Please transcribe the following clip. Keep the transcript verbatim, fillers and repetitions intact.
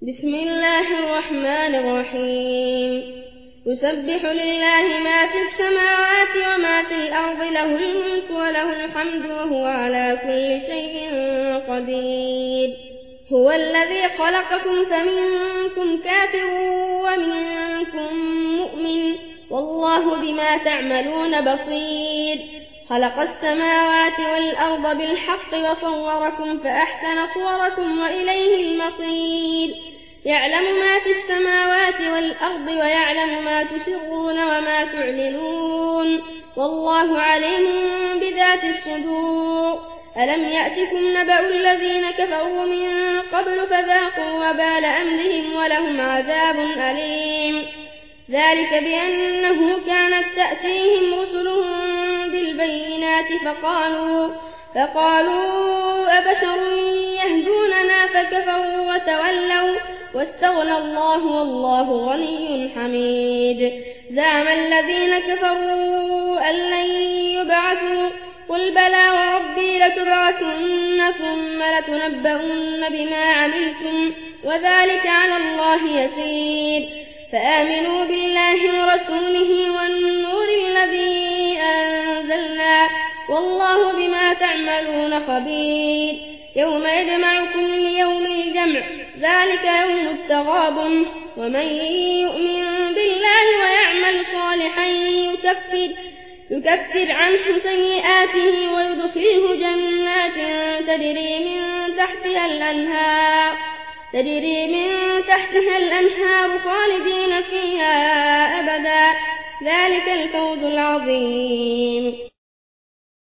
بسم الله الرحمن الرحيم يسبح لله ما في السماوات وما في الأرض له الملك وله الحمد وهو على كل شيء قدير هو الذي خلقكم فمنكم كافر ومنكم مؤمن والله بما تعملون بصير خلق السماوات والأرض بالحق وصوركم فأحسن صوركم وإليه المصير يعلم ما في السماوات والأرض ويعلم ما تسرون وما تعلنون والله عليم بذات الصدور ألم يأتكم نبأ الذين كفروا من قبل فذاقوا وبال أمرهم ولهم عذاب أليم ذلك بأنه كانت تأتيهم رسلهم بالبينات فقالوا, فقالوا أبشر يهدوننا فكفروا وتولوا واستغنى الله والله غني حميد زعم الذين كفروا أن لن يبعثوا قل بلى وربي لتبعثن ثم لتنبؤن بما عملتم وذلك على الله يسير فآمنوا بالله ورسوله والنور الذي أنزلنا والله بما تعملون خبير يوم يجمعكم ليوم الجمع ذلك يوم التغابن ومن يؤمن بالله ويعمل صالحا يكفر, يكفر عنه سيئاته ويدخله جنات تجري من تحتها الأنهار تجري من تحتها الأنهار خالدين فيها أبدا ذلك الفوز العظيم.